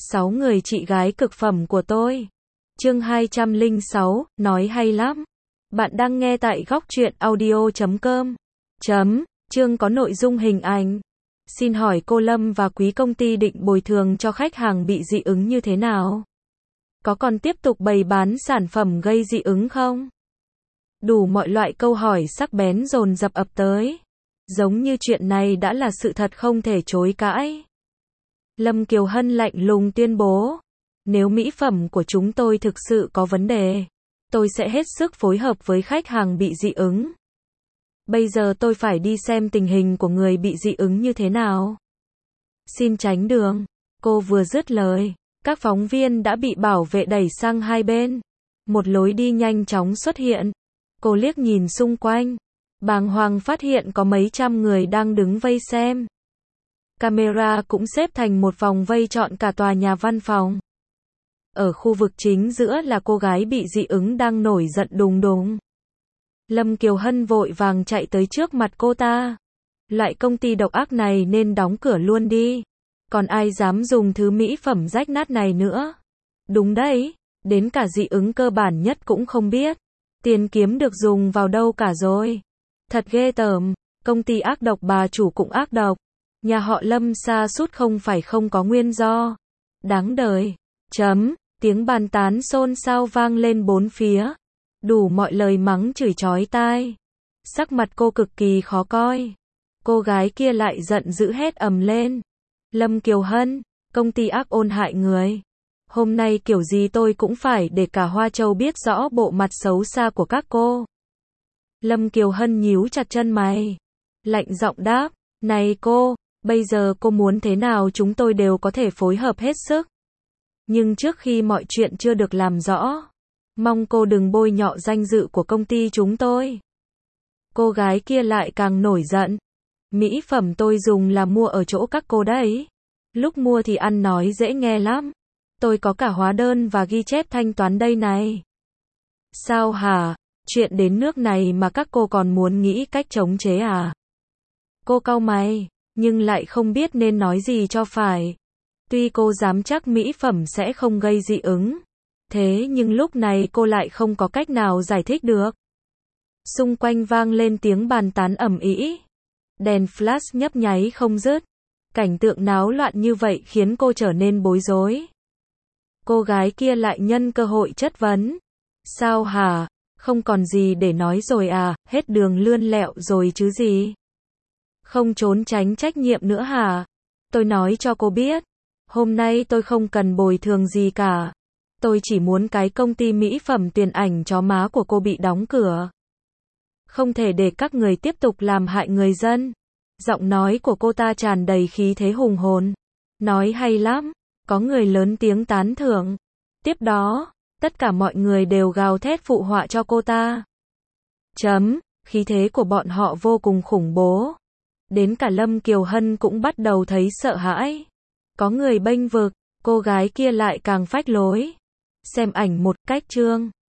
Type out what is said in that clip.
6 người chị gái cực phẩm của tôi. Chương 206, nói hay lắm. Bạn đang nghe tại góc truyện audio.com. Chương có nội dung hình ảnh. Xin hỏi cô Lâm và quý công ty định bồi thường cho khách hàng bị dị ứng như thế nào? Có còn tiếp tục bày bán sản phẩm gây dị ứng không? Đủ mọi loại câu hỏi sắc bén dồn dập ập tới. Giống như chuyện này đã là sự thật không thể chối cãi. Lâm Kiều Hân lạnh lùng tuyên bố, nếu mỹ phẩm của chúng tôi thực sự có vấn đề, tôi sẽ hết sức phối hợp với khách hàng bị dị ứng. Bây giờ tôi phải đi xem tình hình của người bị dị ứng như thế nào. Xin tránh đường. Cô vừa dứt lời, các phóng viên đã bị bảo vệ đẩy sang hai bên. Một lối đi nhanh chóng xuất hiện. Cô liếc nhìn xung quanh, bàng hoàng phát hiện có mấy trăm người đang đứng vây xem. Camera cũng xếp thành một vòng vây trọn cả tòa nhà văn phòng. Ở khu vực chính giữa là cô gái bị dị ứng đang nổi giận đùng đùng. Lâm Kiều Hân vội vàng chạy tới trước mặt cô ta. Loại công ty độc ác này nên đóng cửa luôn đi. Còn ai dám dùng thứ mỹ phẩm rách nát này nữa? Đúng đấy, đến cả dị ứng cơ bản nhất cũng không biết. Tiền kiếm được dùng vào đâu cả rồi. Thật ghê tởm, công ty ác độc bà chủ cũng ác độc. Nhà họ Lâm sa sút không phải không có nguyên do. Đáng đời. Tiếng bàn tán xôn xao vang lên bốn phía. Đủ mọi lời mắng chửi chói tai. Sắc mặt cô cực kỳ khó coi. Cô gái kia lại giận dữ hét ầm lên. Lâm Kiều Hân, công ty ác ôn hại người. Hôm nay kiểu gì tôi cũng phải để cả Hoa Châu biết rõ bộ mặt xấu xa của các cô. Lâm Kiều Hân nhíu chặt chân mày. Lạnh giọng đáp, này cô, bây giờ cô muốn thế nào chúng tôi đều có thể phối hợp hết sức. Nhưng trước khi mọi chuyện chưa được làm rõ, mong cô đừng bôi nhọ danh dự của công ty chúng tôi. Cô gái kia lại càng nổi giận. Mỹ phẩm tôi dùng là mua ở chỗ các cô đấy. Lúc mua thì ăn nói dễ nghe lắm. Tôi có cả hóa đơn và ghi chép thanh toán đây này. Sao hả? Chuyện đến nước này mà các cô còn muốn nghĩ cách chống chế à? Cô cau mày, nhưng lại không biết nên nói gì cho phải. Tuy cô dám chắc mỹ phẩm sẽ không gây dị ứng, thế nhưng lúc này cô lại không có cách nào giải thích được. Xung quanh vang lên tiếng bàn tán ầm ĩ. Đèn flash nhấp nháy không dứt. Cảnh tượng náo loạn như vậy khiến cô trở nên bối rối. Cô gái kia lại nhân cơ hội chất vấn. Sao hả? Không còn gì để nói rồi à? Hết đường lươn lẹo rồi chứ gì? Không trốn tránh trách nhiệm nữa hả? Tôi nói cho cô biết. Hôm nay tôi không cần bồi thường gì cả. Tôi chỉ muốn cái công ty mỹ phẩm Tuyền Ảnh chó má của cô bị đóng cửa. Không thể để các người tiếp tục làm hại người dân. Giọng nói của cô ta tràn đầy khí thế hùng hồn. Nói hay lắm. Có người lớn tiếng tán thưởng. Tiếp đó, tất cả mọi người đều gào thét phụ họa cho cô ta. Khí thế của bọn họ vô cùng khủng bố. Đến cả Lâm Kiều Hân cũng bắt đầu thấy sợ hãi. Có người bênh vực, cô gái kia lại càng phách lối. Xem ảnh một cách chương.